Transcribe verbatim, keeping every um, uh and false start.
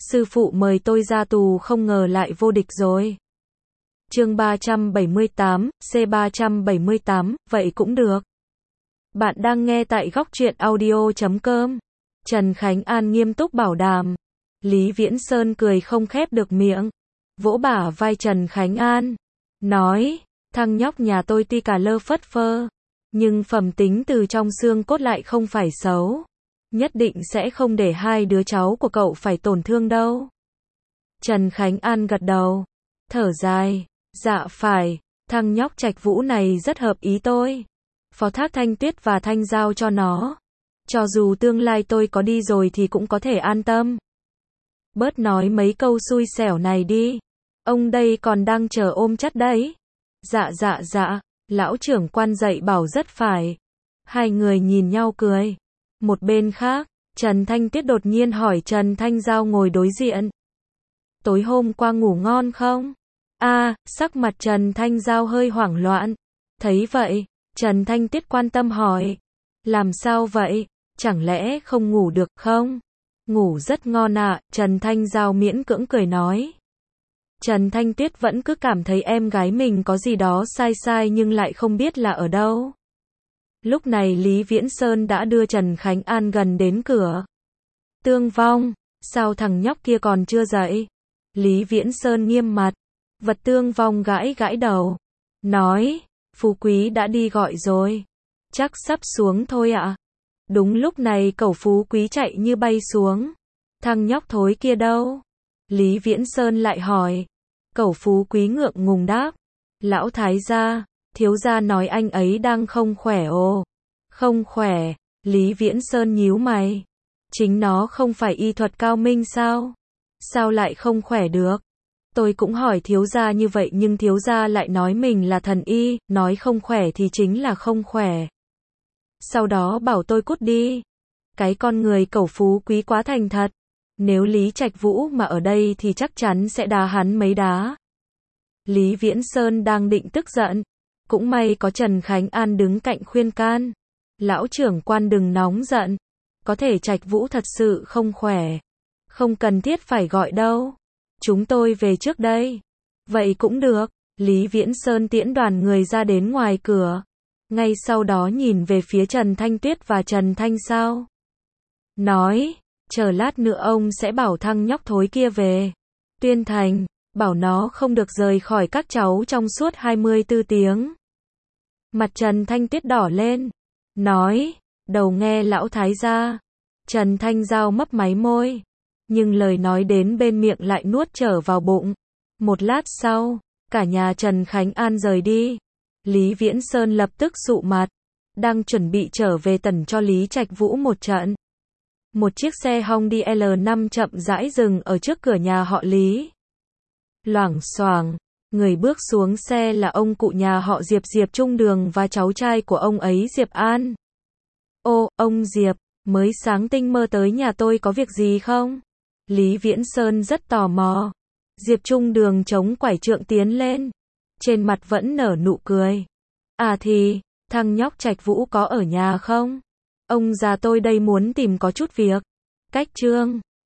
sư phụ mời tôi ra tù không ngờ lại vô địch rồi. Chương ba trăm bảy mươi tám, C ba trăm bảy mươi tám, vậy cũng được. Bạn đang nghe tại góc truyện audio chấm com. Trần Khánh An nghiêm túc bảo đảm. Lý Viễn Sơn cười không khép được miệng, vỗ bả vai Trần Khánh An, nói, thằng nhóc nhà tôi tuy cả lơ phất phơ, nhưng phẩm tính từ trong xương cốt lại không phải xấu. Nhất định sẽ không để hai đứa cháu của cậu phải tổn thương đâu. Trần Khánh An gật đầu, thở dài, dạ phải, thằng nhóc Trạch Vũ này rất hợp ý tôi. Phó thác Thanh Tuyết và Thanh giao cho nó. Cho dù tương lai tôi có đi rồi thì cũng có thể an tâm. Bớt nói mấy câu xui xẻo này đi. Ông đây còn đang chờ ôm chắt đấy. Dạ dạ dạ, lão trưởng quan dạy bảo rất phải. Hai người nhìn nhau cười. Một bên khác, Trần Thanh Tuyết đột nhiên hỏi Trần Thanh Giao ngồi đối diện. Tối hôm qua ngủ ngon không? A, sắc mặt Trần Thanh Giao hơi hoảng loạn. Thấy vậy, Trần Thanh Tuyết quan tâm hỏi. Làm sao vậy? Chẳng lẽ không ngủ được không? Ngủ rất ngon ạ, à, Trần Thanh Giao miễn cưỡng cười nói. Trần Thanh Tuyết vẫn cứ cảm thấy em gái mình có gì đó sai sai nhưng lại không biết là ở đâu. Lúc này Lý Viễn Sơn đã đưa Trần Khánh An gần đến cửa. Tương Vong, sao thằng nhóc kia còn chưa dậy? Lý Viễn Sơn nghiêm mặt. Vật Tương Vong gãi gãi đầu. Nói, Phú Quý đã đi gọi rồi. Chắc sắp xuống thôi ạ. À. Đúng lúc này cẩu Phú Quý chạy như bay xuống. Thằng nhóc thối kia đâu? Lý Viễn Sơn lại hỏi. Cẩu Phú Quý ngượng ngùng đáp. Lão thái gia, thiếu gia nói anh ấy đang không khỏe ồ. Không khỏe, Lý Viễn Sơn nhíu mày. Chính nó không phải y thuật cao minh sao? Sao lại không khỏe được? Tôi cũng hỏi thiếu gia như vậy nhưng thiếu gia lại nói mình là thần y, nói không khỏe thì chính là không khỏe. Sau đó bảo tôi cút đi. Cái con người cẩu Phú Quý quá thành thật. Nếu Lý Trạch Vũ mà ở đây thì chắc chắn sẽ đá hắn mấy đá. Lý Viễn Sơn đang định tức giận. Cũng may có Trần Khánh An đứng cạnh khuyên can. Lão trưởng quan đừng nóng giận. Có thể Trạch Vũ thật sự không khỏe. Không cần thiết phải gọi đâu. Chúng tôi về trước đây. Vậy cũng được. Lý Viễn Sơn tiễn đoàn người ra đến ngoài cửa. Ngay sau đó nhìn về phía Trần Thanh Tuyết và Trần Thanh Sao. Nói, chờ lát nữa ông sẽ bảo thằng nhóc thối kia về Tuyên Thành, bảo nó không được rời khỏi các cháu trong suốt hai mươi tư tiếng. Mặt Trần Thanh Tuyết đỏ lên. Nói, đầu nghe lão thái gia. Trần Thanh Giao mấp máy môi. Nhưng lời nói đến bên miệng lại nuốt trở vào bụng. Một lát sau, cả nhà Trần Khánh An rời đi. Lý Viễn Sơn lập tức sụ mặt. Đang chuẩn bị trở về tẩn cho Lý Trạch Vũ một trận. Một chiếc xe Honda L năm chậm rãi dừng ở trước cửa nhà họ Lý. Loảng xoảng, người bước xuống xe là ông cụ nhà họ Diệp Diệp Trung Đường và cháu trai của ông ấy Diệp An. Ô, ông Diệp, mới sáng tinh mơ tới nhà tôi có việc gì không? Lý Viễn Sơn rất tò mò. Diệp Trung Đường chống quải trượng tiến lên. Trên mặt vẫn nở nụ cười. À thì, thằng nhóc Trạch Vũ có ở nhà không? Ông già tôi đây muốn tìm có chút việc. Cách chương